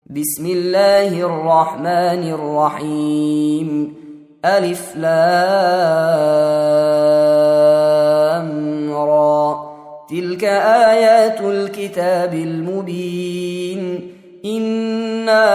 بسم الله الرحمن الرحيم. ألف لام را. تلك آيات الكتاب المبين. إنا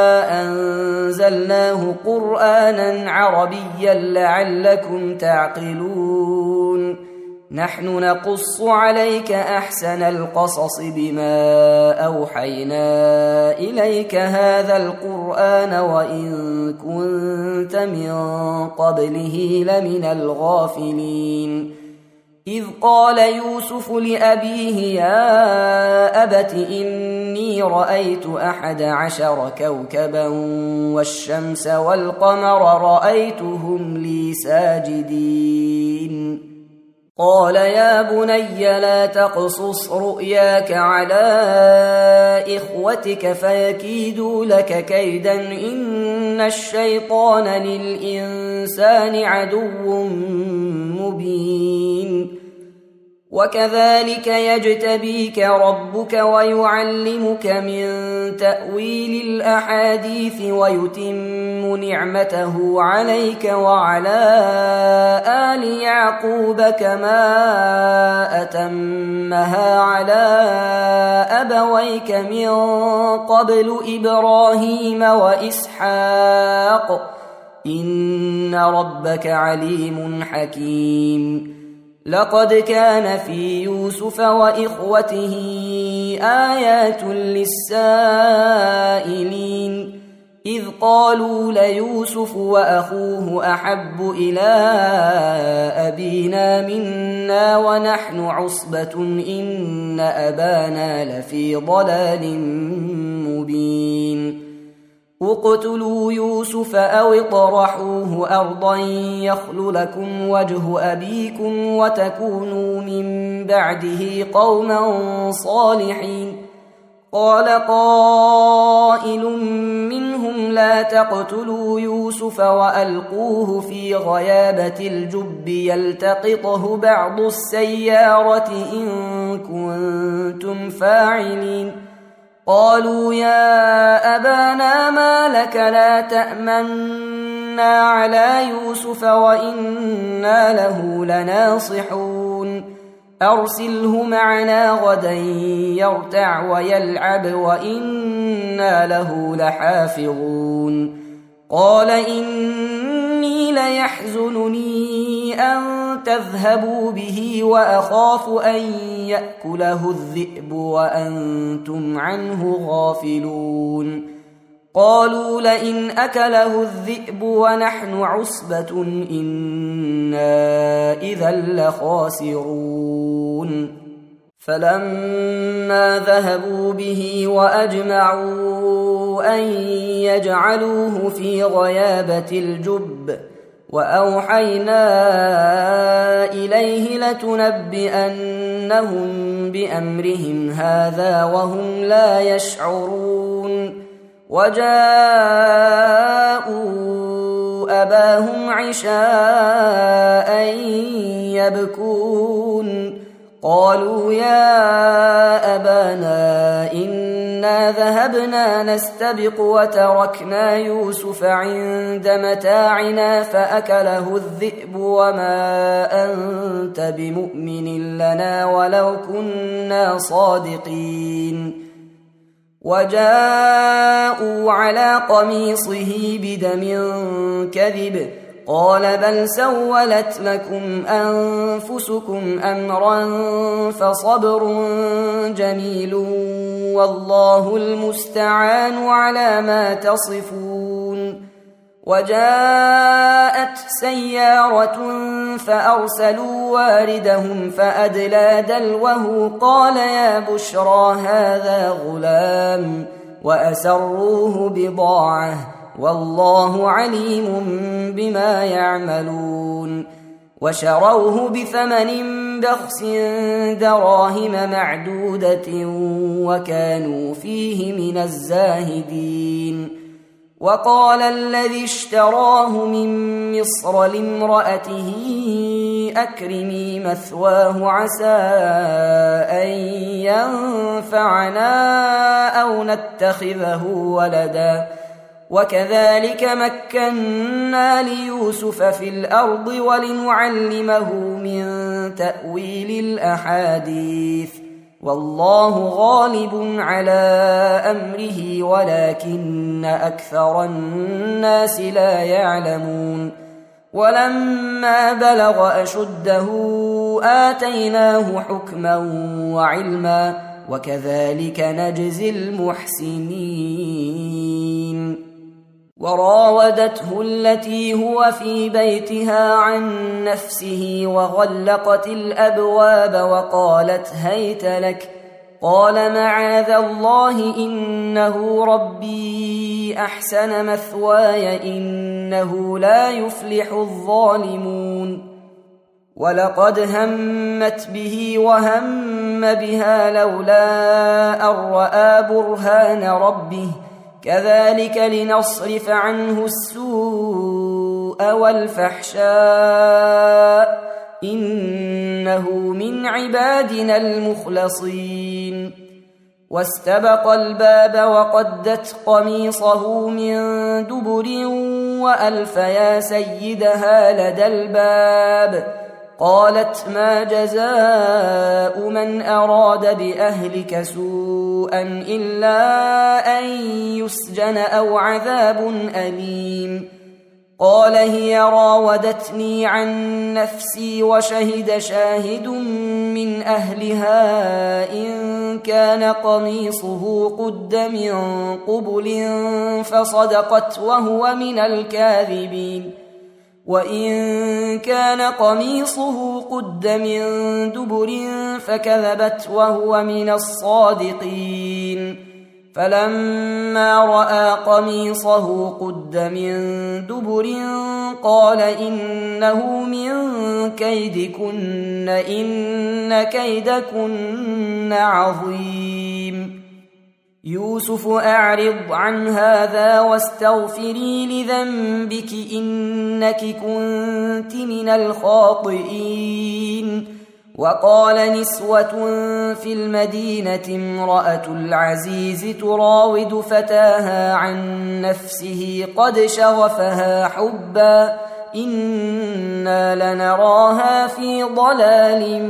أنزلناه قرآنا عربيا لعلكم تعقلون. نحن نقص عليك أحسن القصص بما أوحينا إليك هذا القرآن وإن كنت من قبله لمن الغافلين. إذ قال يوسف لأبيه يا أبت إني رأيت 11 كوكبا والشمس والقمر رأيتهم لي ساجدين. قال يا بني لا تقصص رؤياك على إخوتك فيكيدوا لك كيدا إن الشيطان للإنسان عدو مبين. وكذلك يجتبيك ربك ويعلمك من تأويل الأحاديث ويتم نعمته عليك وعلى آل يعقوب كما أتمها على أبويك من قبل إبراهيم وإسحاق إن ربك عليم حكيم. لقد كان في يوسف وإخوته آيات للسائلين إذ قالوا ليوسف وأخوه أحب إلى أبينا منا ونحن عصبة إن أبانا لفي ضلال مبين. اقتلوا يوسف أو اطرحوه أرضا يخل لكم وجه أبيكم وتكونوا من بعده قوما صالحين. قال قائل منهم لا تقتلوا يوسف وألقوه في غيابة الجب يلتقطه بعض السيارة إن كنتم فاعلين. قالوا يا أبانا ما لك لا تأمنا على يوسف وإنا له لناصحون. أرسله معنا غدا يرتع ويلعب وإنا له لحافظون. قال إني ليحزنني أن تذهبوا به وأخاف أن يأكله الذئب وأنتم عنه غافلون. قالوا لئن أكله الذئب ونحن عصبة إنا إذا لخاسرون. فلما ذهبوا به وأجمعوا أن يجعلوه في غيابة الجب وأوحينا إليه لتنبئنهم بأمرهم هذا وهم لا يشعرون. وجاءوا أباهم عشاء يبكون. قالوا يا أبانا إنا ذهبنا نستبق وتركنا يوسف عند متاعنا فأكله الذئب وما أنت بمؤمن لنا ولو كنا صادقين. وجاءوا على قميصه بدم كذب. قال بل سولت لكم أنفسكم أمرا فصبر جميل والله المستعان على ما تصفون. وجاءت سيارة فأرسلوا واردهم فأدلى دلوه قال يا بشرى هذا غلام وأسروه بضاعة والله عليم بما يعملون. وشروه بثمن بخس دراهم معدودة وكانوا فيه من الزاهدين. وقال الذي اشتراه من مصر لامرأته أكرمي مثواه عسى أن ينفعنا أو نتخذه ولدا وكذلك مكنا ليوسف في الأرض ولنعلمه من تأويل الأحاديث والله غالب على أمره ولكن أكثر الناس لا يعلمون ولما بلغ أشده آتيناه حكما وعلما وكذلك نجزي المحسنين وراودته التي هو في بيتها عن نفسه وغلقت الأبواب وقالت هيت لك قال معاذ الله إنه ربي أحسن مثواي إنه لا يفلح الظالمون ولقد همت به وهم بها لولا أن رأى برهان ربه كذلك لنصرف عنه السوء والفحشاء إنه من عبادنا المخلصين واستبق الباب وقدت قميصه من دبر وألف يا سيدها لدى الباب قالت ما جزاء من أراد بأهلك سوءا إلا أن يسجن أو عذاب أليم قال هي راودتني عن نفسي وشهد شاهد من أهلها إن كان قميصه قد من قبل فصدقت وهو من الكاذبين وإن كان قميصه قد من دبر فكذبت وهو من الصادقين فلما رأى قميصه قد من دبر قال إنه من كيدكن إن كيدكن عظيم يوسف أعرض عن هذا واستغفري لذنبك إنك كنت من الخاطئين وقال نسوة في المدينة امرأة العزيز تراود فتاها عن نفسه قد شغفها حبا إنا لنراها في ضلال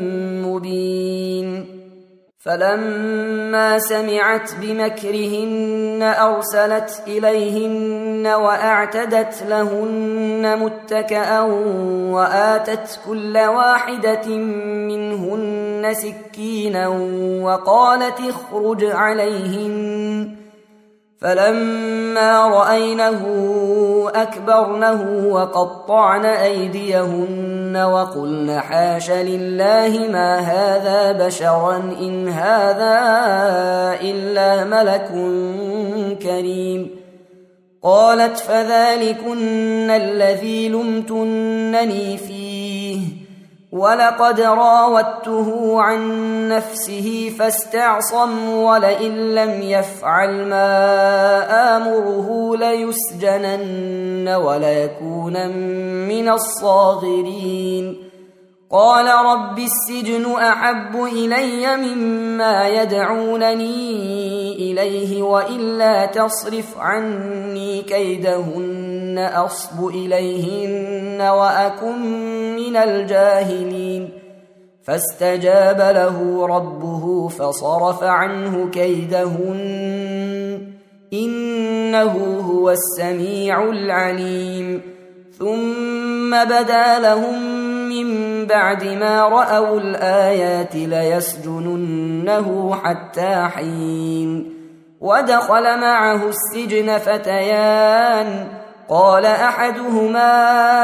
مبين فلما سمعت بمكرهن أرسلت إليهن وأعتدت لهن متكأ وآتت كل واحدة منهن سكينا وقالت اخرج عليهن فلما رأينه أكبرنه وقطعن أيديهن وقلن حاش لله ما هذا بشرا إن هذا إلا ملك كريم قالت فذلكن الذي لمتنني فيه ولقد راودته عن نفسه فاستعصم ولئن لم يفعل ما آمره ليسجنن وليكون من الصاغرين قال رب السجن أحب إلي مما يدعونني إليه وإلا تصرف عني كيدهن أصب إليهن وأكن من الجاهلين فاستجاب له ربه فصرف عنه كيدهن إنه هو السميع العليم ثم بدا لهم من بعد ما رأوا الآيات ليسجننه حتى حين ودخل معه السجن فتيان قال أحدهما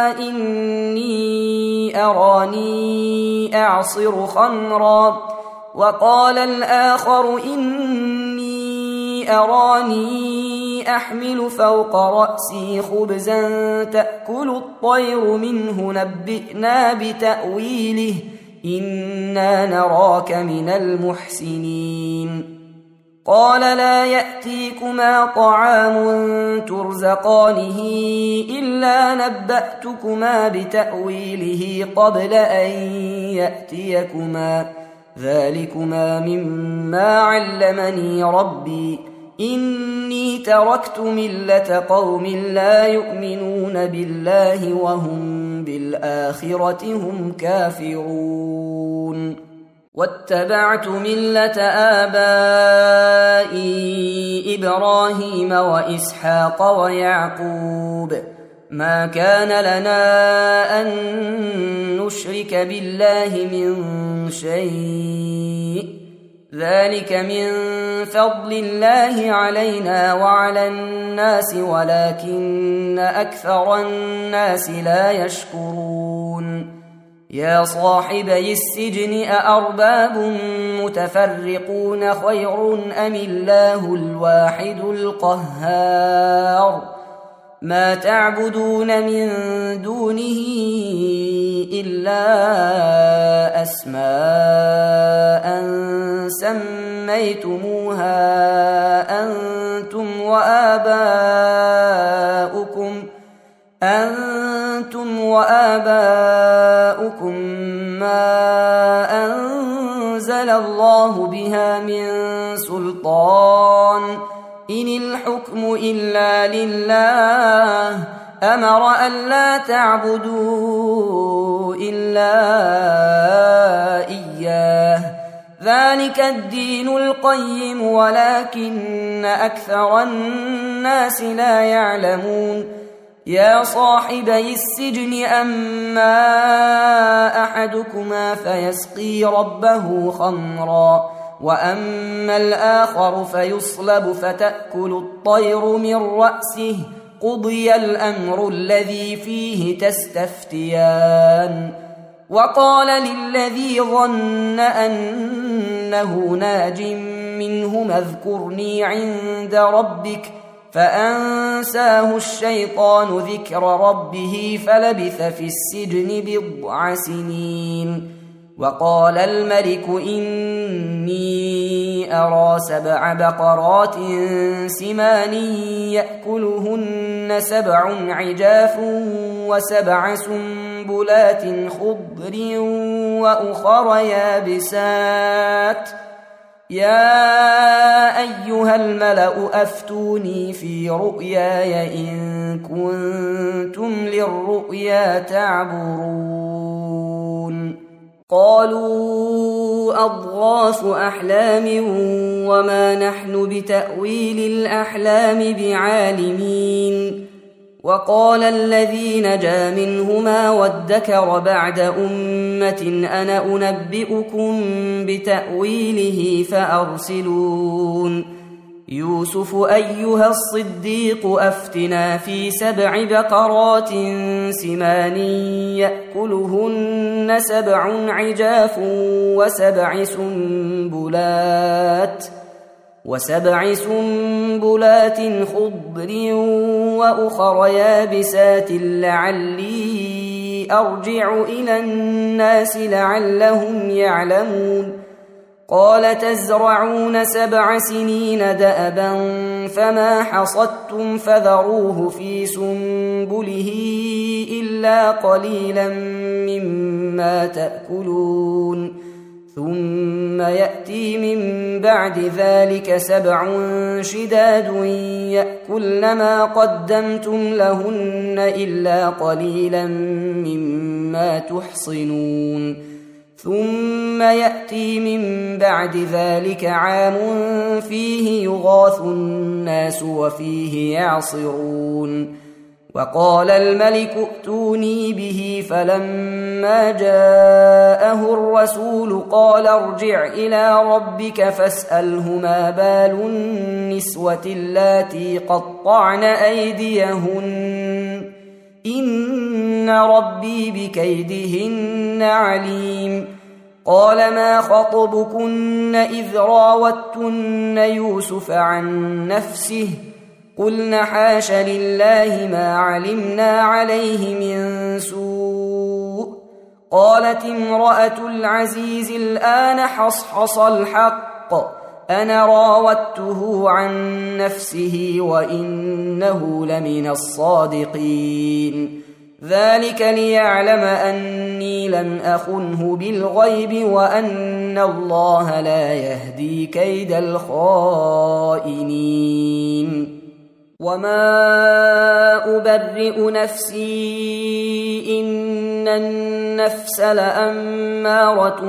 إني أراني أعصر خمرا وقال الآخر إني أراني أحمل فوق رأسي خبزا تأكل الطير منه نبئنا بتأويله إنا نراك من المحسنين قال لا يأتيكما طعام ترزقانه إلا نبأتكما بتأويله قبل أن يأتيكما ذلكما مما علمني ربي إني تركت ملة قوم لا يؤمنون بالله وهم بالآخرة هم كافرون واتبعت ملة آبائي إبراهيم وإسحاق ويعقوب ما كان لنا أن نشرك بالله من شيء ذلك من فضل الله علينا وعلى الناس ولكن أكثر الناس لا يشكرون يا صاحبي السجن أأرباب متفرقون خير أم الله الواحد القهار ما تعبدون من دونه إلا أسماء سميتموها أنتم وآباؤكم ما أنزل الله بها من سلطان إن الحكم إلا لله أمر ألا تعبدوا إلا إياه ذلك الدين القيم ولكن أكثر الناس لا يعلمون يا صاحبي السجن أما أحدكما فيسقي ربه خمرا وأما الآخر فيصلب فتأكل الطير من رأسه قضي الأمر الذي فيه تستفتيان وقال للذي ظن أنه ناج منهما اذكرني عند ربك فأنساه الشيطان ذكر ربه فلبث في السجن بضع سنين وقال الملك إني أرى 7 بقرات سمان يأكلهن 7 عجاف و7 سنبلات خضر وأخر يابسات يا أيها الملأ أفتوني في رؤياي إن كنتم للرؤيا تعبرون قالوا أضغاث أحلام وما نحن بتأويل الأحلام بعالمين وقال الذي نجا منهما وادكر بعد أمة أنا أنبئكم بتأويله فأرسلون يوسف أيها الصديق أفتنا في 7 بقرات سمان يأكلهن 7 عجاف و7 سنبلات خضر وأخر يابسات لعلي أرجع إلى الناس لعلهم يعلمون قال تزرعون 7 سنين دأبا فما حصدتم فذروه في سنبله إلا قليلا مما تأكلون ثم يأتي من بعد ذلك 7 شداد يأكلن ما قدمتم لهن إلا قليلا مما تحصنون ثم يأتي من بعد ذلك عام فيه يغاث الناس وفيه يعصرون وقال الملك ائتوني به فلما جاءه الرسول قال ارجع إلى ربك فاسأله ما بال النسوة اللاتي قطعن أيديهن إن ربي بكيدهن عليم قال ما خطبكن إذ راوتن يوسف عن نفسه قلنا حاش لله ما علمنا عليه من سوء قالت امرأة العزيز الآن حصحص الحق أنا راودته عن نفسه وإنه لمن الصادقين ذلك ليعلم أني لم أخنه بالغيب وأن الله لا يهدي كيد الخائنين وما أبرئ نفسي إن النفس لأمارة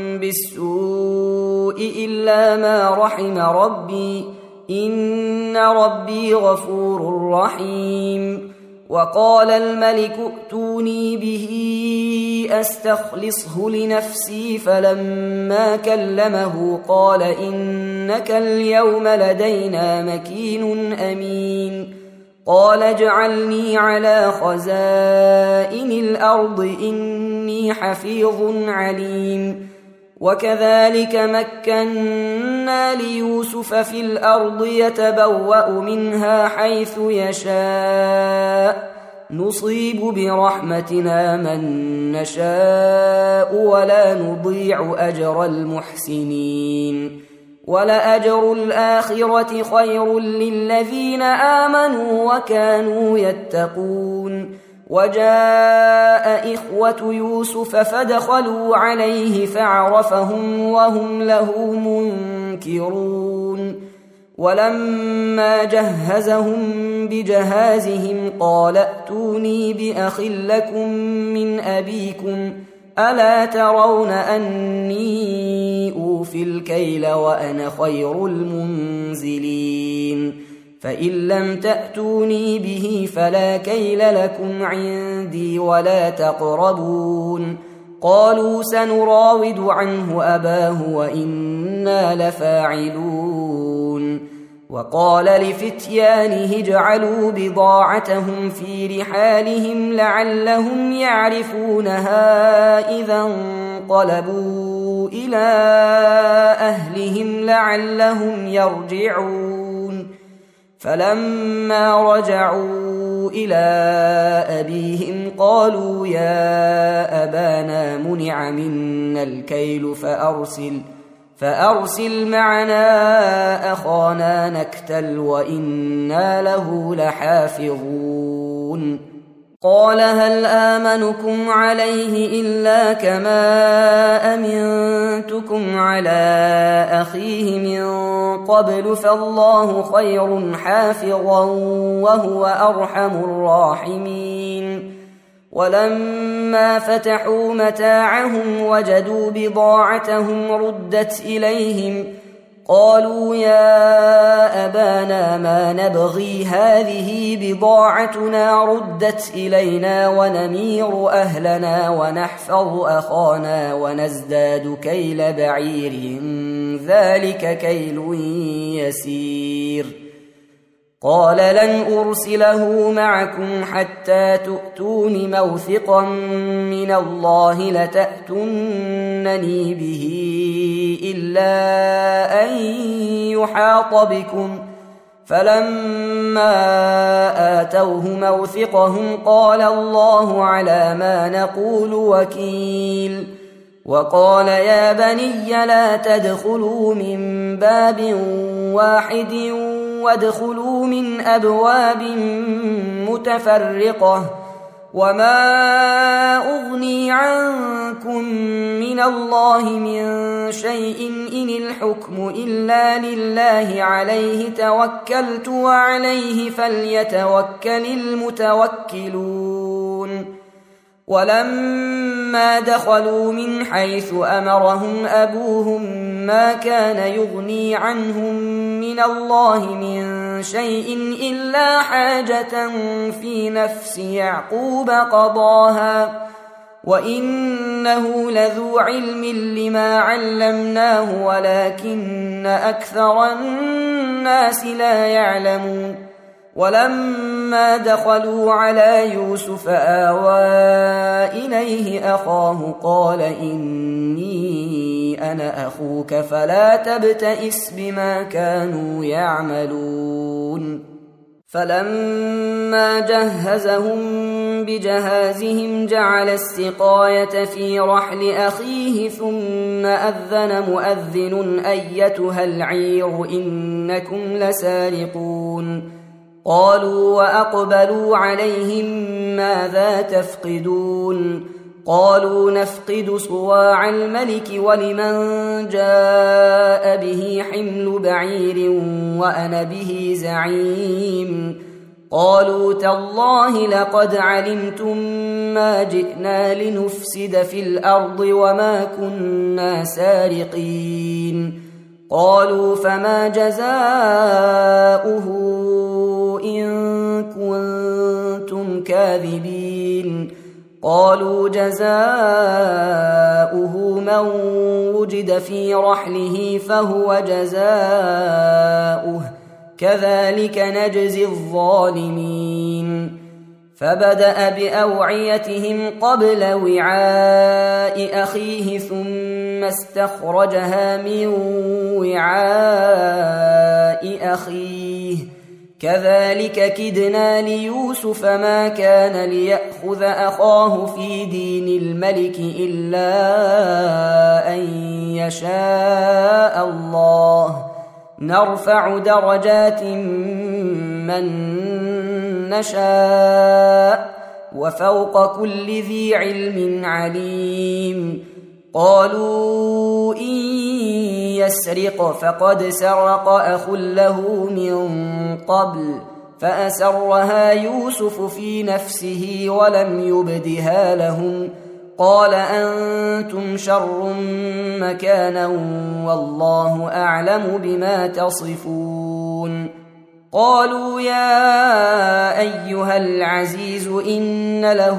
بالسوء إلا ما رحم ربي إن ربي غفور رحيم وقال الملك ائتوني به أستخلصه لنفسي فلما كلمه قال إنك اليوم لدينا مكين أمين قال اجعلني على خزائن الأرض إني حفيظ عليم وكذلك مكنا ليوسف في الأرض يتبوأ منها حيث يشاء نصيب برحمتنا من نشاء ولا نضيع أجر المحسنين ولأجر الآخرة خير للذين آمنوا وكانوا يتقون وجاء إخوة يوسف فدخلوا عليه فعرفهم وهم له منكرون ولما جهزهم بجهازهم قال ائتوني بأخ لكم من أبيكم ألا ترون أني أوفي الكيل وأنا خير المنزلين فإن لم تأتوني به فلا كيل لكم عندي ولا تقربون قالوا سنراود عنه أباه وإنا لفاعلون وقال لفتيانه اجعلوا بضاعتهم في رحالهم لعلهم يعرفونها إذا انقلبوا إلى أهلهم لعلهم يرجعون فلما رجعوا إلى أبيهم قالوا يا أبانا منع منا الكيل فأرسل معنا أخانا نكتل وإنا له لحافظون قال هل آمنكم عليه إلا كما أمنتكم على أخيه من قبل فالله خير حافظا وهو أرحم الراحمين ولما فتحوا متاعهم وجدوا بضاعتهم ردت إليهم قالوا يا أبانا ما نبغي هذه بضاعتنا ردت إلينا ونمير أهلنا ونحفظ أخانا ونزداد كيل بعير ذلك كيل يسير قال لن أرسله معكم حتى تؤتون موثقا من الله لتأتونني به إلا أن يحاط بكم فلما آتوه موثقهم قال الله على ما نقول وكيل وقال يا بني لا تدخلوا من باب واحد وادخلوا من أبواب متفرقة وما أغني عنكم من الله من شيء إن الحكم إلا لله عليه توكلت وعليه فليتوكل المتوكلون ولما دخلوا من حيث أمرهم أبوهم ما كان يغني عنهم من الله من شيء إلا حاجة في نفس يعقوب قضاها وإنه لذو علم لما علمناه ولكن أكثر الناس لا يعلمون ولما دخلوا على يوسف آوى إليه أخاه قال إني أنا أخوك فلا تبتئس بما كانوا يعملون فلما جهزهم بجهازهم جعل السقاية في رحل أخيه ثم أذن مؤذن أيتها العير إنكم لسارقون قالوا وأقبلوا عليهم ماذا تفقدون قالوا نفقد صواع الملك ولمن جاء به حمل بعير وأنا به زعيم قالوا تالله لقد علمتم ما جئنا لنفسد في الأرض وما كنا سارقين قالوا فما جزاؤه إن كنتم كاذبين قالوا جزاؤه من وجد في رحله فهو جزاؤه كذلك نجزي الظالمين فبدأ بأوعيتهم قبل وعاء أخيه ثم استخرجها من وعاء أخيه كذلك كدنا ليوسف ما كان ليأخذ أخاه في دين الملك إلا أن يشاء الله نرفع درجات من نشاء وفوق كل ذي علم عليم قالوا إن يسرق فقد سرق أخ له من قبل فأسرها يوسف في نفسه ولم يبدها لهم قال أنتم شر مكانا والله أعلم بما تصفون قالوا يا أيها العزيز إن له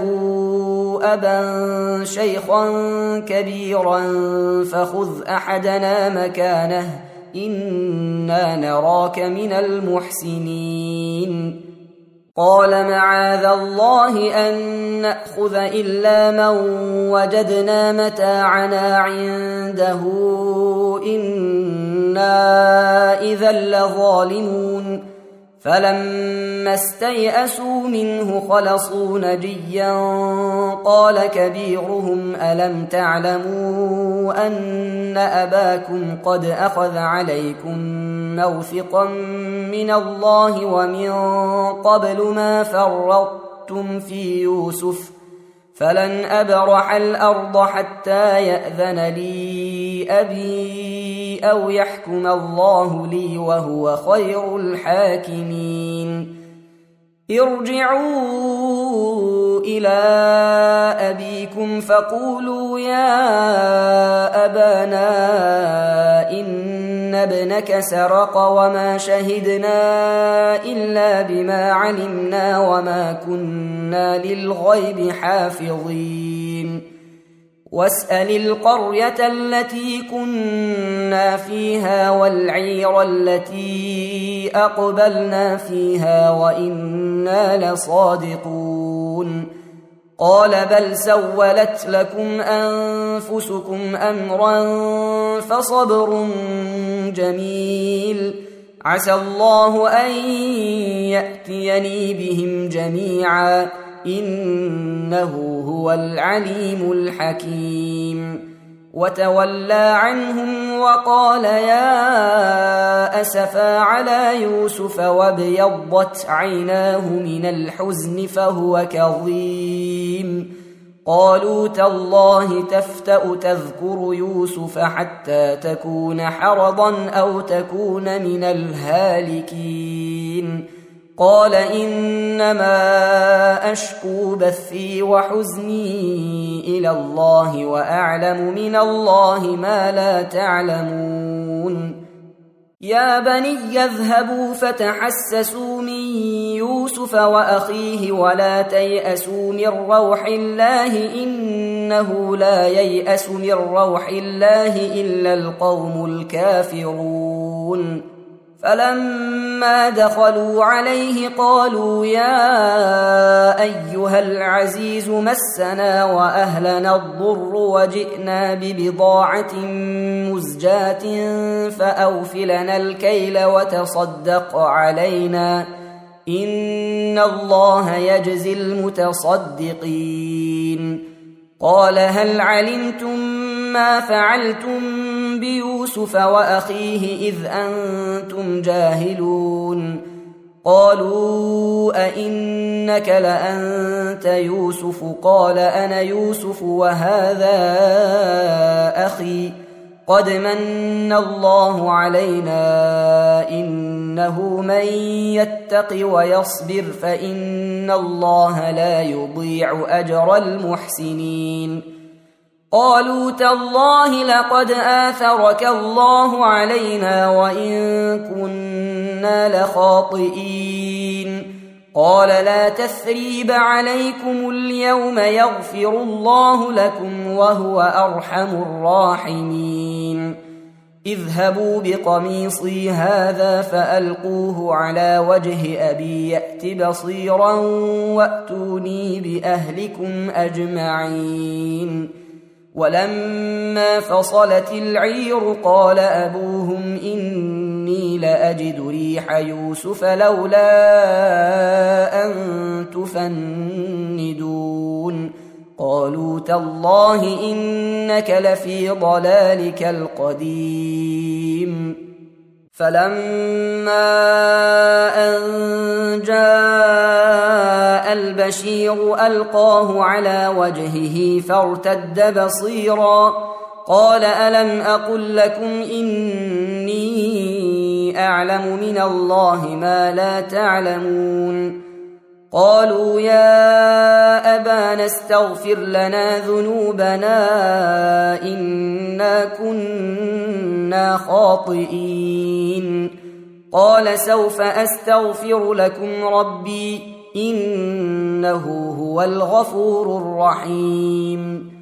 أبا شيخا كبيرا فخذ أحدنا مكانه إنا نراك من المحسنين قال معاذ الله أن نأخذ إلا من وجدنا متاعنا عنده إنا إذا لظالمون فلما استيئسوا منه خلصوا نجيا قال كبيرهم ألم تعلموا أن أباكم قد أخذ عليكم موثقا من الله ومن قبل ما فرطتم في يوسف فلن أبرح الأرض حتى يأذن لي أبي أو يحكم الله لي وهو خير الحاكمين ارجعوا إلى أبيكم فقولوا يا أبانا إن ابنك سرق وما شهدنا إلا بما علمنا وما كنا للغيب حافظين واسأل القرية التي كنا فيها والعير التي أقبلنا فيها وإنا لصادقون قال بل سولت لكم أنفسكم أمرا فصبر جميل عسى الله أن يأتيني بهم جميعا إنه هو العليم الحكيم وتولى عنهم وقال يا أسفا على يوسف وابيضت عيناه من الحزن فهو كظيم قالوا تالله تفتأ تذكر يوسف حتى تكون حرضا أو تكون من الهالكين قال إنما أشكو بثي وحزني إلى الله وأعلم من الله ما لا تعلمون يا بني اذهبوا فتحسسوا من يوسف وأخيه ولا تيأسوا من روح الله إنه لا ييأس من روح الله إلا القوم الكافرون فلما دخلوا عليه قالوا يا أيها العزيز مسنا وأهلنا الضر وجئنا ببضاعة مزجاة فأوف لنا الكيل وتصدق علينا إن الله يجزي المتصدقين قال هل علمتم ما فعلتم بيوسف وأخيه إذ أنتم جاهلون قالوا أئنك لأنت يوسف قال أنا يوسف وهذا أخي قد من الله علينا إنه من يتق ويصبر فإن الله لا يضيع أجر المحسنين قالوا تالله لقد آثرك الله علينا وإن كنا لخاطئين قال لا تثريب عليكم اليوم يغفر الله لكم وهو أرحم الراحمين اذهبوا بقميصي هذا فألقوه على وجه أبي يأت بصيرا وأتوني بأهلكم أجمعين ولما فصلت العير قال أبوهم إني لأجد ريح يوسف لولا أن تفندون قالوا تالله إنك لفي ضلالك القديم فلما أن جاء البشير ألقاه على وجهه فارتد بصيرا قال ألم أقل لكم إني أعلم من الله ما لا تعلمون قالوا يا أبانا استغفر لنا ذنوبنا إنا كنا خاطئين قال سوف أستغفر لكم ربي إنه هو الغفور الرحيم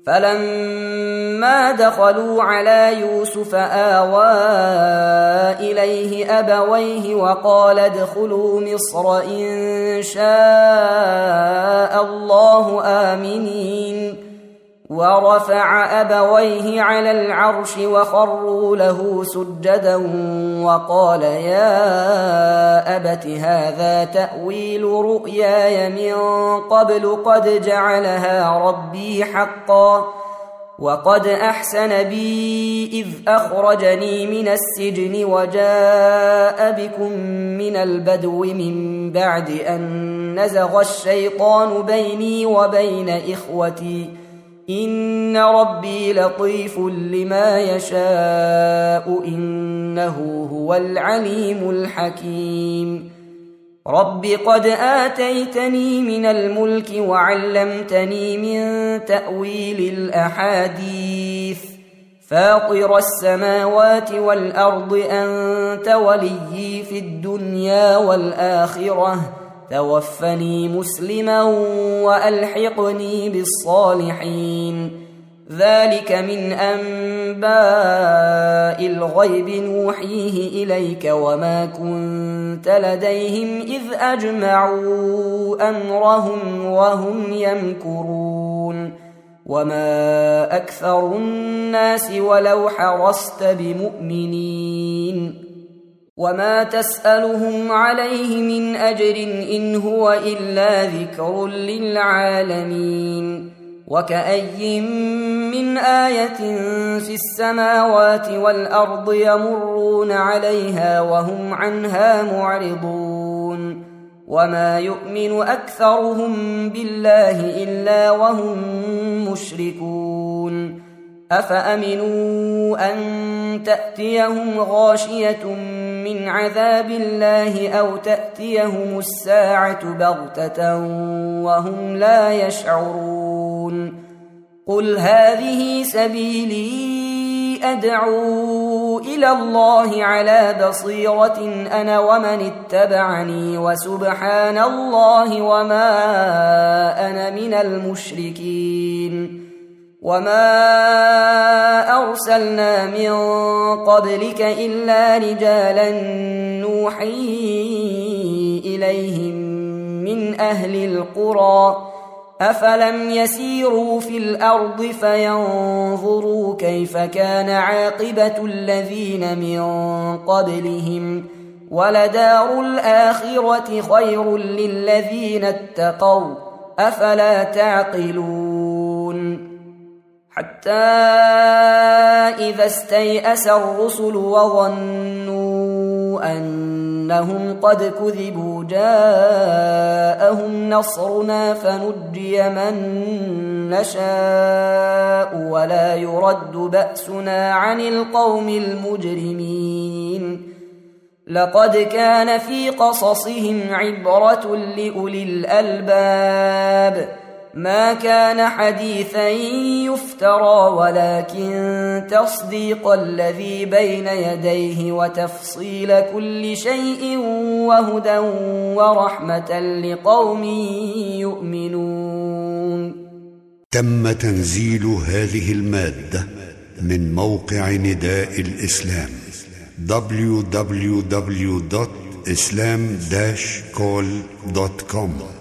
فلما دخلوا على يوسف آوى إليه أبويه وقال ادخلوا مصر إن شاء الله آمنين ورفع أبويه على العرش وخروا له سجدا وقال يا أبت هذا تأويل رؤياي من قبل قد جعلها ربي حقا وقد أحسن بي إذ أخرجني من السجن وجاء بكم من البدو من بعد أن نزغ الشيطان بيني وبين إخوتي إن ربي لطيف لما يشاء إنه هو العليم الحكيم رب قد آتيتني من الملك وعلمتني من تأويل الأحاديث فاطر السماوات والأرض أنت وليي في الدنيا والآخرة توفني مسلما وألحقني بالصالحين ذلك من أنباء الغيب نوحيه إليك وما كنت لديهم إذ أجمعوا أمرهم وهم يمكرون وما أكثر الناس ولو حرصت بمؤمنين وما تسألهم عليه من أجر إن هو إلا ذكر للعالمين وكأي من آية في السماوات والأرض يمرون عليها وهم عنها معرضون وما يؤمن أكثرهم بالله إلا وهم مشركون أفأمنوا أن تأتيهم غاشية من عذاب الله أو تأتيهم الساعة بغتة وهم لا يشعرون قل هذه سبيلي أدعو إلى الله على بصيرة أنا ومن اتبعني وسبحان الله وما أنا من المشركين وما أرسلنا من قبلك إلا رجالا نوحي إليهم من أهل القرى أفلم يسيروا في الأرض فينظروا كيف كان عاقبة الذين من قبلهم ولدار الآخرة خير للذين اتقوا أفلا تعقلون حتى إذا استيأس الرسل وظنوا أنهم قد كذبوا جاءهم نصرنا فنجي من نشاء ولا يرد بأسنا عن القوم المجرمين لقد كان في قصصهم عبرة لأولي الألباب ما كان حديثا يفترى ولكن تصديق الذي بين يديه وتفصيل كل شيء وهدى ورحمة لقوم يؤمنون. تم تنزيل هذه المادة من موقع نداء الإسلام www.islam-call.com